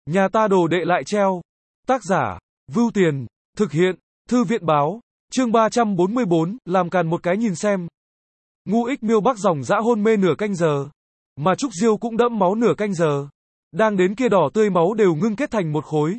Nhà ta đồ đệ lại treo. Tác giả, Vưu Tiền, thực hiện, Thư viện báo, chương 344, làm càn một cái nhìn xem. Ngu ích miêu Bắc dòng dã hôn mê nửa canh giờ. Mà Trúc Diêu cũng đẫm máu nửa canh giờ. Đang đến kia đỏ tươi máu đều ngưng kết thành một khối.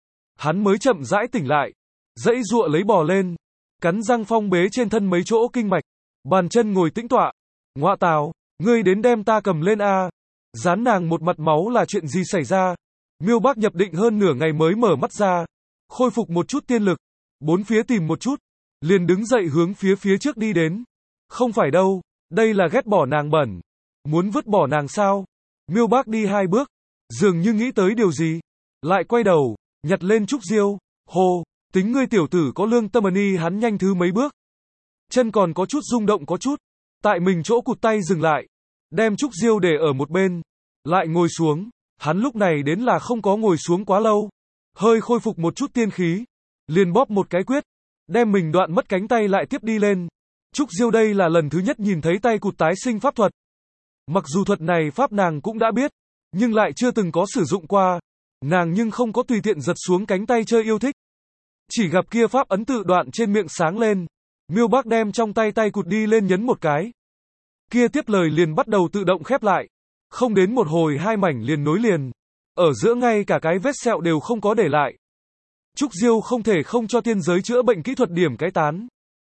Hắn mới chậm rãi tỉnh lại. Dãy giụa lấy bò lên. Cắn răng phong bế trên thân mấy chỗ kinh mạch. Bàn chân ngồi tĩnh tọa. Ngọa tào, ngươi đến đem ta cầm lên a. Dán nàng một mặt máu là chuyện gì xảy ra? Miêu Bắc nhập định hơn nửa ngày mới mở mắt ra. Khôi phục một chút tiên lực. Bốn phía tìm một chút. Liền đứng dậy hướng phía trước đi đến. Không phải đâu. Đây là ghét bỏ nàng bẩn. Muốn vứt bỏ nàng sao? Miêu Bắc đi hai bước. Dường như nghĩ tới điều gì. Lại quay đầu. Nhặt lên Trúc Diêu. Hồ. Tính ngươi tiểu tử có lương tâm ni, hắn nhanh thứ mấy bước. Chân còn có chút rung động có chút. Tại mình chỗ cụt tay dừng lại. Đem Trúc Diêu để ở một bên. Lại ngồi xuống. Hắn lúc này đến là không có ngồi xuống quá lâu. Hơi khôi phục một chút tiên khí. Liền bóp một cái quyết. Đem mình đoạn mất cánh tay lại tiếp đi lên. Trúc Diêu đây là lần thứ nhất nhìn thấy tay cụt tái sinh pháp thuật. Mặc dù thuật này pháp nàng cũng đã biết. Nhưng lại chưa từng có sử dụng qua. Nàng nhưng không có tùy tiện giật xuống cánh tay chơi yêu thích. Chỉ gặp kia pháp ấn tự đoạn trên miệng sáng lên. Miêu Bắc đem trong tay cụt đi lên nhấn một cái. Kia tiếp lời liền bắt đầu tự động khép lại. Không đến một hồi hai mảnh liền nối liền. Ở giữa ngay cả cái vết sẹo đều không có để lại. Trúc Diêu không thể không cho tiên giới chữa bệnh kỹ thuật điểm cái tán.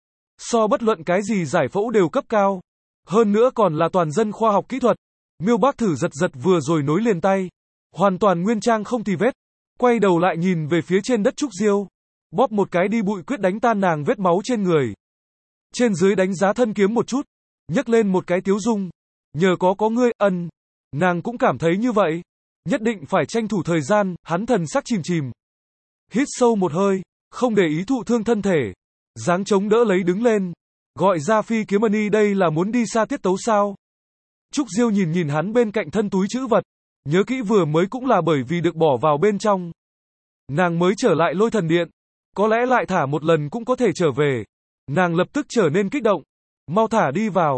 So bất luận cái gì giải phẫu đều cấp cao. Hơn nữa còn là toàn dân khoa học kỹ thuật. Miêu Bắc thử giật vừa rồi nối liền tay. Hoàn toàn nguyên trang không tì vết. Quay đầu lại nhìn về phía trên đất Trúc Diêu. Bóp một cái đi bụi quyết đánh tan nàng vết máu trên người. Trên dưới đánh giá thân kiếm một chút. Nhấc lên một cái tiếu dung. Nhờ có ngươi, nàng cũng cảm thấy như vậy. Nhất định phải tranh thủ thời gian, hắn thần sắc chìm. Hít sâu một hơi, không để ý thụ thương thân thể. Dáng chống đỡ lấy đứng lên. Gọi ra Phi Kiếm Ni, đây là muốn đi xa tiết tấu sao? Trúc Diêu nhìn hắn bên cạnh thân túi trữ vật. Nhớ kỹ vừa mới cũng là bởi vì được bỏ vào bên trong. Nàng mới trở lại Lôi Thần Điện. Có lẽ lại thả một lần cũng có thể trở về. Nàng lập tức trở nên kích động. Mau thả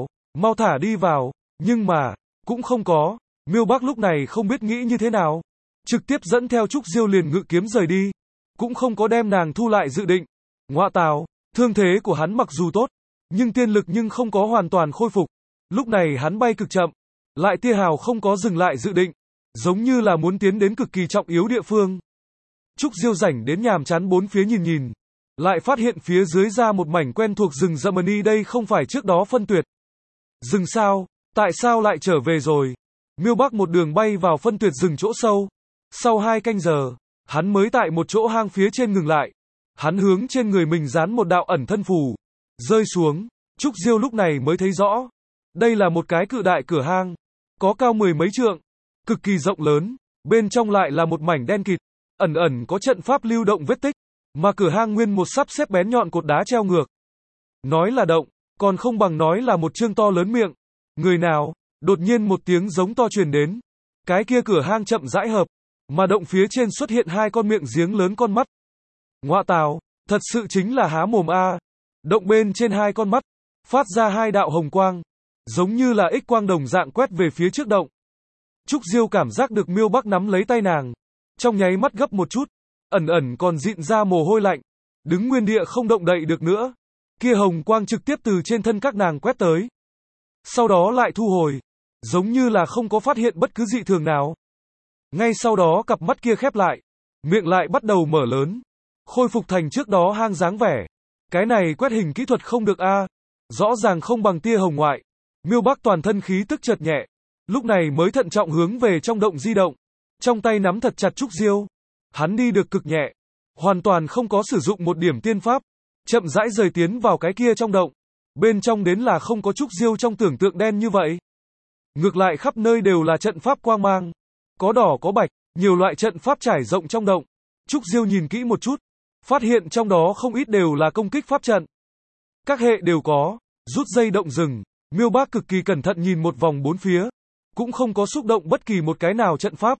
đi vào. Nhưng mà, cũng không có. Miêu Bắc lúc này không biết nghĩ như thế nào. Trực tiếp dẫn theo Trúc Diêu liền ngự kiếm rời đi. Cũng không có đem nàng thu lại dự định. Ngọa tào, thương thế của hắn mặc dù tốt. Nhưng tiên lực nhưng không có hoàn toàn khôi phục. Lúc này hắn bay cực chậm. Lại tia hào không có dừng lại dự định. Giống như là muốn tiến đến cực kỳ trọng yếu địa phương. Trúc Diêu rảnh đến nhàm chán bốn phía nhìn. Lại phát hiện phía dưới ra một mảnh quen thuộc rừng rậm ni, đây không phải trước đó phân tuyệt. Rừng sao? Tại sao lại trở về rồi? Miêu Bắc một đường bay vào phân tuyệt rừng chỗ sâu. Sau 2 canh giờ, hắn mới tại một chỗ hang phía trên ngừng lại. Hắn hướng trên người mình dán một đạo ẩn thân phù. Rơi xuống, Trúc Diêu lúc này mới thấy rõ. Đây là một cái cự đại cửa hang. Có cao 10 mấy trượng. Cực kỳ rộng lớn. Bên trong lại là một mảnh đen kịt. Ẩn có trận pháp lưu động vết tích. Mà cửa hang nguyên một sắp xếp bén nhọn cột đá treo ngược. Nói là động, còn không bằng nói là một chương to lớn miệng. Người nào? Đột nhiên một tiếng giống to truyền đến. Cái kia cửa hang chậm rãi hợp. Mà động phía trên xuất hiện 2 con miệng giếng lớn con mắt. Ngọa tào, thật sự chính là há mồm a. Động bên trên 2 con mắt. Phát ra 2 đạo hồng quang. Giống như là X quang đồng dạng quét về phía trước động. Trúc Diêu cảm giác được Miêu Bắc nắm lấy tay nàng. Trong nháy mắt gấp một chút. Ẩn còn dịn ra mồ hôi lạnh. Đứng nguyên địa không động đậy được nữa. Kia hồng quang trực tiếp từ trên thân các nàng quét tới. Sau đó lại thu hồi. Giống như là không có phát hiện bất cứ dị thường nào. Ngay sau đó cặp mắt kia khép lại. Miệng lại bắt đầu mở lớn. Khôi phục thành trước đó hang dáng vẻ. Cái này quét hình kỹ thuật không được a. Rõ ràng không bằng tia hồng ngoại. Miêu Bắc toàn thân khí tức chợt nhẹ. Lúc này mới thận trọng hướng về trong động di động. Trong tay nắm thật chặt Trúc Diêu. Hắn đi được cực nhẹ. Hoàn toàn không có sử dụng một điểm tiên pháp. Chậm rãi rời tiến vào cái kia trong động. Bên trong đến là không có Trúc Diêu trong tưởng tượng đen như vậy. Ngược lại khắp nơi đều là trận pháp quang mang. Có đỏ có bạch, nhiều loại trận pháp trải rộng trong động. Trúc Diêu nhìn kỹ một chút. Phát hiện trong đó không ít đều là công kích pháp trận. Các hệ đều có. Rút dây động rừng. Miêu Bắc cực kỳ cẩn thận nhìn một vòng bốn phía. Cũng không có xúc động bất kỳ một cái nào trận pháp.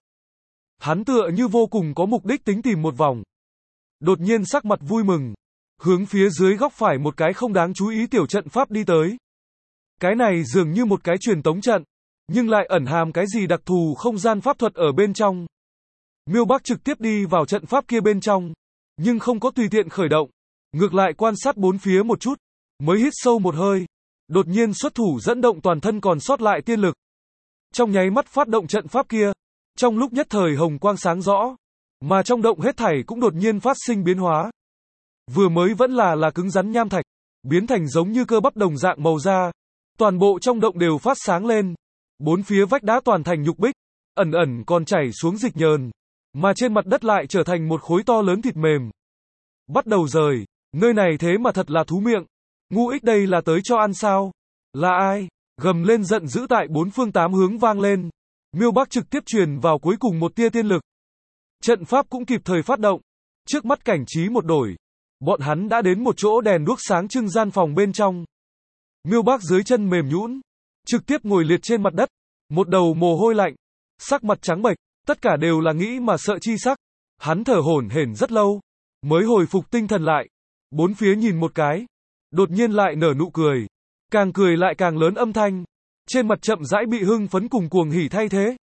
Hắn tựa như vô cùng có mục đích tính tìm một vòng. Đột nhiên sắc mặt vui mừng. Hướng phía dưới góc phải một cái không đáng chú ý tiểu trận pháp đi tới. Cái này dường như một cái truyền tống trận. Nhưng lại ẩn hàm cái gì đặc thù không gian pháp thuật ở bên trong. Miêu Bắc trực tiếp đi vào trận pháp kia bên trong, nhưng không có tùy tiện khởi động, ngược lại quan sát bốn phía một chút, mới hít sâu một hơi, đột nhiên xuất thủ dẫn động toàn thân còn sót lại tiên lực. Trong nháy mắt phát động trận pháp kia, trong lúc nhất thời hồng quang sáng rõ, mà trong động hết thảy cũng đột nhiên phát sinh biến hóa. Vừa mới vẫn là cứng rắn nham thạch, biến thành giống như cơ bắp đồng dạng màu da, toàn bộ trong động đều phát sáng lên, bốn phía vách đá toàn thành nhục bích, ẩn ẩn còn chảy xuống dịch nhờn, mà trên mặt đất lại trở thành một khối to lớn thịt mềm. Bắt đầu rời, nơi này thế mà thật là thú miệng, ngu ích đây là tới cho ăn sao? Là ai? Gầm lên giận dữ tại bốn phương tám hướng vang lên, Miêu Bắc trực tiếp truyền vào cuối cùng một tia tiên lực. Trận pháp cũng kịp thời phát động, trước mắt cảnh trí một đổi, bọn hắn đã đến một chỗ đèn đuốc sáng trưng gian phòng bên trong. Miêu Bắc dưới chân mềm nhũn, trực tiếp ngồi liệt trên mặt đất, một đầu mồ hôi lạnh, sắc mặt trắng bệch, tất cả đều là nghĩ mà sợ chi sắc. Hắn thở hổn hển rất lâu, mới hồi phục tinh thần lại, bốn phía nhìn một cái, đột nhiên lại nở nụ cười, càng cười lại càng lớn âm thanh, trên mặt chậm rãi bị hưng phấn cùng cuồng hỉ thay thế.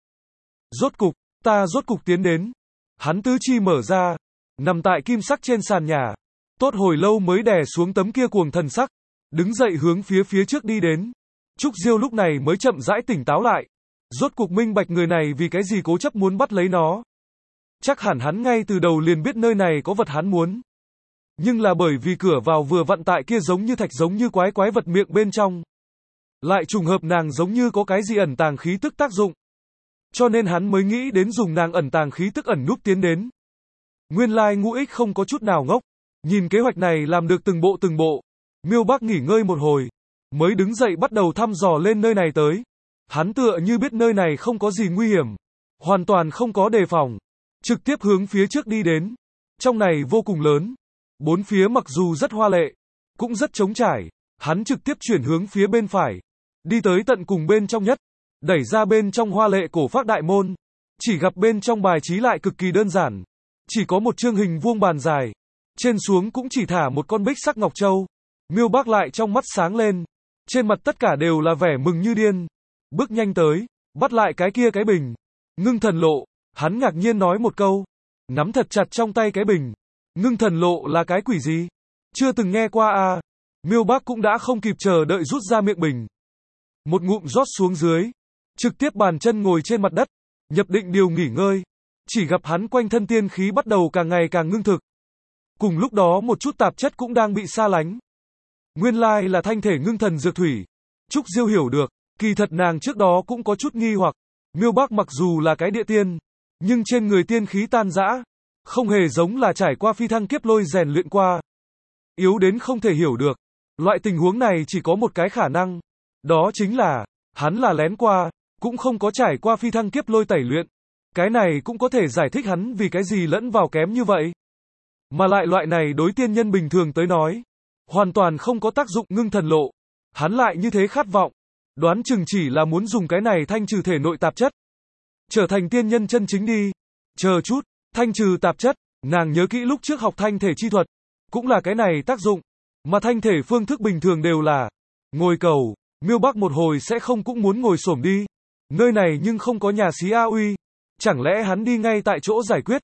Ta rốt cục tiến đến. Hắn tứ chi mở ra, nằm tại kim sắc trên sàn nhà, tốt hồi lâu mới đè xuống tấm kia cuồng thần sắc, đứng dậy hướng phía trước đi đến. Trúc Diêu lúc này mới chậm rãi tỉnh táo lại, rốt cuộc minh bạch người này vì cái gì cố chấp muốn bắt lấy nó. Chắc hẳn hắn ngay từ đầu liền biết nơi này có vật hắn muốn. Nhưng là bởi vì cửa vào vừa vặn tại kia giống như thạch giống như quái vật miệng bên trong. Lại trùng hợp nàng giống như có cái gì ẩn tàng khí tức tác dụng. Cho nên hắn mới nghĩ đến dùng nàng ẩn tàng khí tức ẩn núp tiến đến. Nguyên lai ngũ ích không có chút nào ngốc. Nhìn kế hoạch này làm được từng bộ. Miêu Bắc nghỉ ngơi một hồi, mới đứng dậy bắt đầu thăm dò lên nơi này tới. Hắn tựa như biết nơi này không có gì nguy hiểm, hoàn toàn không có đề phòng, trực tiếp hướng phía trước đi đến. Trong này vô cùng lớn, bốn phía mặc dù rất hoa lệ, cũng rất trống trải, hắn trực tiếp chuyển hướng phía bên phải, đi tới tận cùng bên trong nhất, đẩy ra bên trong hoa lệ cổ phác đại môn, chỉ gặp bên trong bài trí lại cực kỳ đơn giản, chỉ có một chương hình vuông bàn dài, trên xuống cũng chỉ thả một con bích sắc ngọc châu. Miêu Bắc lại trong mắt sáng lên, trên mặt tất cả đều là vẻ mừng như điên, bước nhanh tới, bắt lại cái kia cái bình, ngưng thần lộ, hắn ngạc nhiên nói một câu, nắm thật chặt trong tay cái bình, ngưng thần lộ là cái quỷ gì? Chưa từng nghe qua à? Miêu Bắc cũng đã không kịp chờ đợi rút ra miệng bình, một ngụm rót xuống dưới, trực tiếp bàn chân ngồi trên mặt đất, nhập định điều nghỉ ngơi, chỉ gặp hắn quanh thân tiên khí bắt đầu càng ngày càng ngưng thực. Cùng lúc đó một chút tạp chất cũng đang bị xa lánh. Nguyên lai là thanh thể ngưng thần dược thủy. Trúc Diêu hiểu được, kỳ thật nàng trước đó cũng có chút nghi hoặc, Miêu Bắc mặc dù là cái địa tiên, nhưng trên người tiên khí tan rã, không hề giống là trải qua phi thăng kiếp lôi rèn luyện qua. Yếu đến không thể hiểu được. Loại tình huống này chỉ có một cái khả năng, đó chính là, hắn là lén qua, cũng không có trải qua phi thăng kiếp lôi tẩy luyện. Cái này cũng có thể giải thích hắn vì cái gì lẫn vào kém như vậy. Mà lại loại này đối tiên nhân bình thường tới nói, hoàn toàn không có tác dụng ngưng thần lộ. Hắn lại như thế khát vọng, đoán chừng chỉ là muốn dùng cái này thanh trừ thể nội tạp chất. Trở thành tiên nhân chân chính đi. Chờ chút, thanh trừ tạp chất, nàng nhớ kỹ lúc trước học thanh thể chi thuật, cũng là cái này tác dụng. Mà thanh thể phương thức bình thường đều là ngồi cầu, Miêu Bắc một hồi sẽ không cũng muốn ngồi xổm đi. Nơi này nhưng không có nhà xí A Uy. Chẳng lẽ hắn đi ngay tại chỗ giải quyết?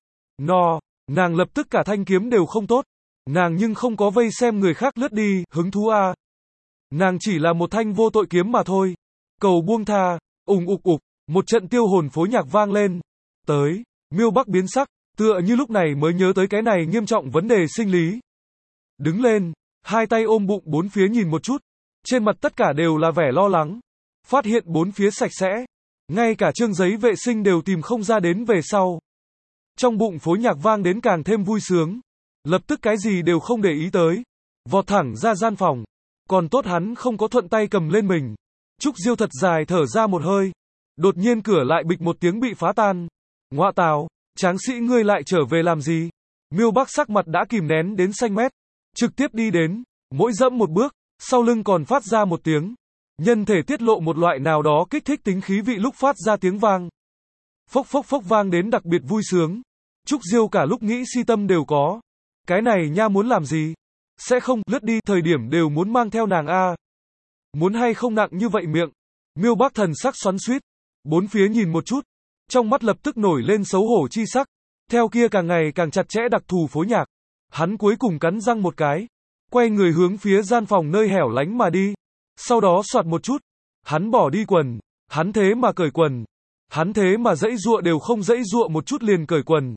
Nàng lập tức cả thanh kiếm đều không tốt. Nàng nhưng không có vây xem người khác lướt đi, hứng thú a. Nàng chỉ là một thanh vô tội kiếm mà thôi. Cầu buông tha, ùng ục ục, một trận tiêu hồn phối nhạc vang lên. Tới, Miêu Bắc biến sắc, tựa như lúc này mới nhớ tới cái này nghiêm trọng vấn đề sinh lý. Đứng lên, hai tay ôm bụng bốn phía nhìn một chút, trên mặt tất cả đều là vẻ lo lắng. Phát hiện bốn phía sạch sẽ, ngay cả chương giấy vệ sinh đều tìm không ra đến về sau. Trong bụng phối nhạc vang đến càng thêm vui sướng, lập tức cái gì đều không để ý tới, vọt thẳng ra gian phòng, còn tốt hắn không có thuận tay cầm lên mình. Trúc Diêu thật dài thở ra một hơi, đột nhiên cửa lại bịch một tiếng bị phá tan. Ngoạ tào, tráng sĩ ngươi lại trở về làm gì? Miêu Bắc sắc mặt đã kìm nén đến xanh mét, trực tiếp đi đến, mỗi dẫm một bước, sau lưng còn phát ra một tiếng, nhân thể tiết lộ một loại nào đó kích thích tính khí vị lúc phát ra tiếng vang. Phốc phốc phốc vang đến đặc biệt vui sướng. Trúc Diêu cả lúc nghĩ si tâm đều có. Cái này nha muốn làm gì? Sẽ không, lướt đi, thời điểm đều muốn mang theo nàng a. Muốn hay không nặng như vậy miệng. Miêu Bắc thần sắc xoắn xuýt, bốn phía nhìn một chút, trong mắt lập tức nổi lên xấu hổ chi sắc. Theo kia càng ngày càng chặt chẽ đặc thù phối nhạc. Hắn cuối cùng cắn răng một cái. Quay người hướng phía gian phòng nơi hẻo lánh mà đi. Sau đó soạt một chút. Hắn bỏ đi quần. Hắn thế mà cởi quần. Hắn thế mà dãy giụa đều không dãy giụa một chút liền cởi quần.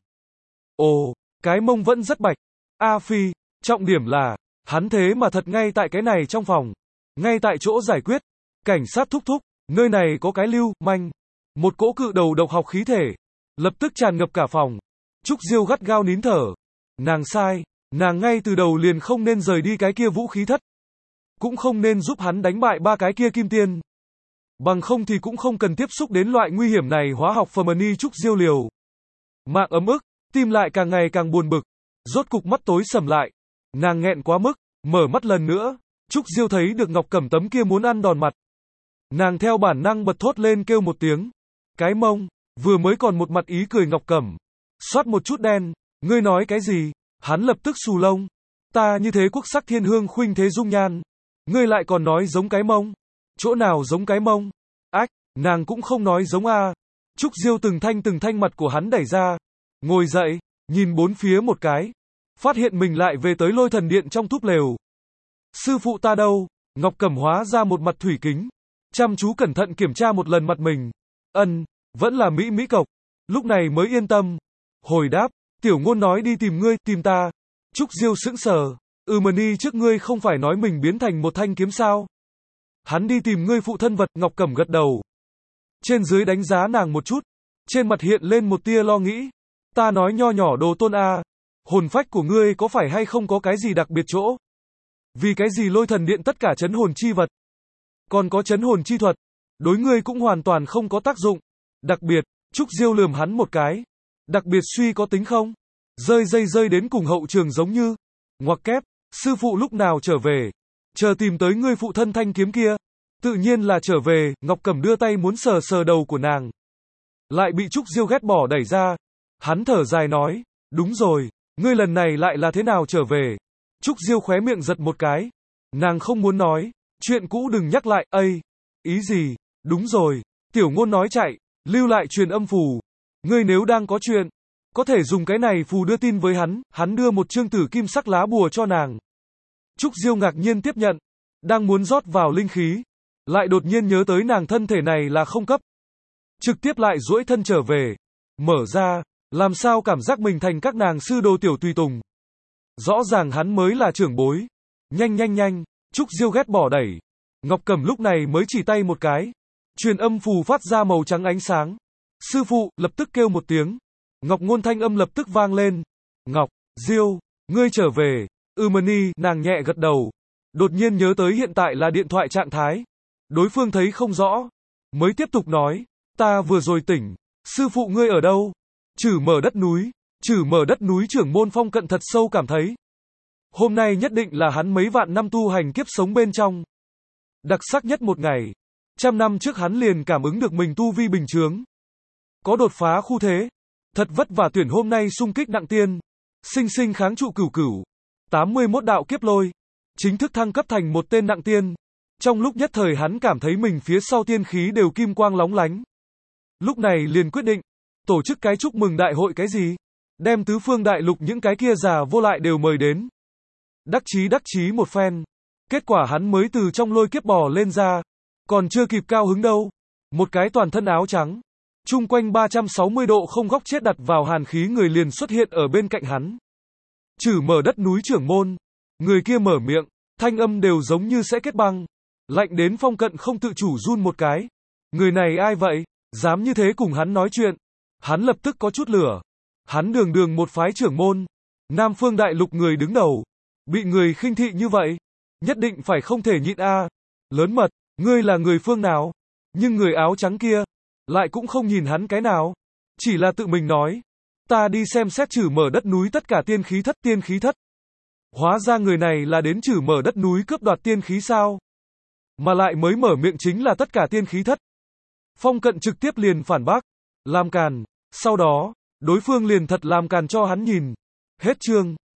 Ồ, cái mông vẫn rất bạch. A Phi, trọng điểm là, hắn thế mà thật ngay tại cái này trong phòng. Ngay tại chỗ giải quyết. Cảnh sát thúc thúc, nơi này có cái lưu manh. Một cỗ cự đầu độc học khí thể. Lập tức tràn ngập cả phòng. Trúc Diêu gắt gao nín thở. Nàng sai. Nàng ngay từ đầu liền không nên rời đi cái kia vũ khí thất. Cũng không nên giúp hắn đánh bại ba cái kia kim tiên. Bằng không thì cũng không cần tiếp xúc đến loại nguy hiểm này. Hóa học Fermani Trúc Diêu liều mạng ấm ức, tim lại càng ngày càng buồn bực. Rốt cục mắt tối sầm lại. Nàng nghẹn quá mức, mở mắt lần nữa. Trúc Diêu thấy được Ngọc Cẩm tấm kia muốn ăn đòn mặt. Nàng theo bản năng bật thốt lên kêu một tiếng. Cái mông, vừa mới còn một mặt ý cười Ngọc Cẩm. Xoát một chút đen, ngươi nói cái gì? Hắn lập tức xù lông. Ta như thế quốc sắc thiên hương khuynh thế dung nhan. Ngươi lại còn nói giống cái mông. Chỗ nào giống cái mông? Ách, nàng cũng không nói giống a. Trúc Diêu từng thanh mặt của hắn đẩy ra. Ngồi dậy, nhìn bốn phía một cái. Phát hiện mình lại về tới Lôi Thần Điện trong túp lều. Sư phụ ta đâu? Ngọc Cẩm hóa ra một mặt thủy kính. Chăm chú cẩn thận kiểm tra một lần mặt mình. Vẫn là Mỹ Mỹ cộc. Lúc này mới yên tâm. Hồi đáp, tiểu ngôn nói đi tìm ngươi, tìm ta. Trúc Diêu sững sờ. Mani trước ngươi không phải nói mình biến thành một thanh kiếm sao? Hắn đi tìm ngươi phụ thân vật, Ngọc Cẩm gật đầu. Trên dưới đánh giá nàng một chút. Trên mặt hiện lên một tia lo nghĩ. Ta nói nho nhỏ đồ tôn a. Hồn phách của ngươi có phải hay không có cái gì đặc biệt chỗ? Vì cái gì Lôi Thần Điện tất cả chấn hồn chi vật, còn có chấn hồn chi thuật, đối ngươi cũng hoàn toàn không có tác dụng. Đặc biệt, Trúc Diêu lườm hắn một cái. Đặc biệt suy có tính không? Rơi đến cùng hậu trường giống như. Ngoặc kép, sư phụ lúc nào trở về? Chờ tìm tới ngươi phụ thân thanh kiếm kia. Tự nhiên là trở về. Ngọc Cẩm đưa tay muốn sờ đầu của nàng. Lại bị Trúc Diêu ghét bỏ đẩy ra. Hắn thở dài nói, đúng rồi, ngươi lần này lại là thế nào trở về? Trúc Diêu khóe miệng giật một cái. Nàng không muốn nói, chuyện cũ đừng nhắc lại, ý gì? Đúng rồi, tiểu ngôn nói chạy, lưu lại truyền âm phù. Ngươi nếu đang có chuyện, có thể dùng cái này phù đưa tin với hắn đưa một chương tử kim sắc lá bùa cho nàng. Trúc Diêu ngạc nhiên tiếp nhận, đang muốn rót vào linh khí, lại đột nhiên nhớ tới nàng thân thể này là không cấp. Trực tiếp lại duỗi thân trở về, mở ra, làm sao cảm giác mình thành các nàng sư đồ tiểu tùy tùng. Rõ ràng hắn mới là trưởng bối. Nhanh, Trúc Diêu ghét bỏ đẩy. Ngọc Cẩm lúc này mới chỉ tay một cái. Truyền âm phù phát ra màu trắng ánh sáng. Sư phụ, lập tức kêu một tiếng. Ngọc Ngôn thanh âm lập tức vang lên. Ngọc, Diêu, ngươi trở về. Mani, nàng nhẹ gật đầu. Đột nhiên nhớ tới hiện tại là điện thoại trạng thái. Đối phương thấy không rõ. Mới tiếp tục nói. Ta vừa rồi tỉnh. Sư phụ ngươi ở đâu? Trừ mở đất núi trưởng môn Phong Cận thật sâu cảm thấy. Hôm nay nhất định là hắn mấy vạn năm tu hành kiếp sống bên trong. Đặc sắc nhất một ngày. 100 năm trước hắn liền cảm ứng được mình tu vi bình chướng. Có đột phá khu thế. Thật vất vả tuyển hôm nay xung kích nặng tiên. Sinh kháng trụ cửu. 81 đạo kiếp lôi. Chính thức thăng cấp thành một tên nặng tiên. Trong lúc nhất thời hắn cảm thấy mình phía sau tiên khí đều kim quang lóng lánh. Lúc này liền quyết định. Tổ chức cái chúc mừng đại hội cái gì? Đem tứ phương đại lục những cái kia già vô lại đều mời đến. Đắc chí một phen. Kết quả hắn mới từ trong lôi kiếp bò lên ra. Còn chưa kịp cao hứng đâu. Một cái toàn thân áo trắng. Chung quanh 360 độ không góc chết đặt vào hàn khí người liền xuất hiện ở bên cạnh hắn. Trừ mở đất núi trưởng môn. Người kia mở miệng. Thanh âm đều giống như sẽ kết băng. Lạnh đến Phong Cận không tự chủ run một cái. Người này ai vậy? Dám như thế cùng hắn nói chuyện. Hắn lập tức có chút lửa. Hắn đường một phái trưởng môn. Nam phương đại lục người đứng đầu. Bị người khinh thị như vậy. Nhất định phải không thể nhịn a. Lớn mật, ngươi là người phương nào? Nhưng người áo trắng kia. Lại cũng không nhìn hắn cái nào. Chỉ là tự mình nói. Ta đi xem xét trừ mở đất núi tất cả tiên khí thất. Hóa ra người này là đến trừ mở đất núi cướp đoạt tiên khí sao? Mà lại mới mở miệng chính là tất cả tiên khí thất. Phong Cận trực tiếp liền phản bác. Làm càn. Sau đó, đối phương liền thật làm càn cho hắn nhìn. Hết chương.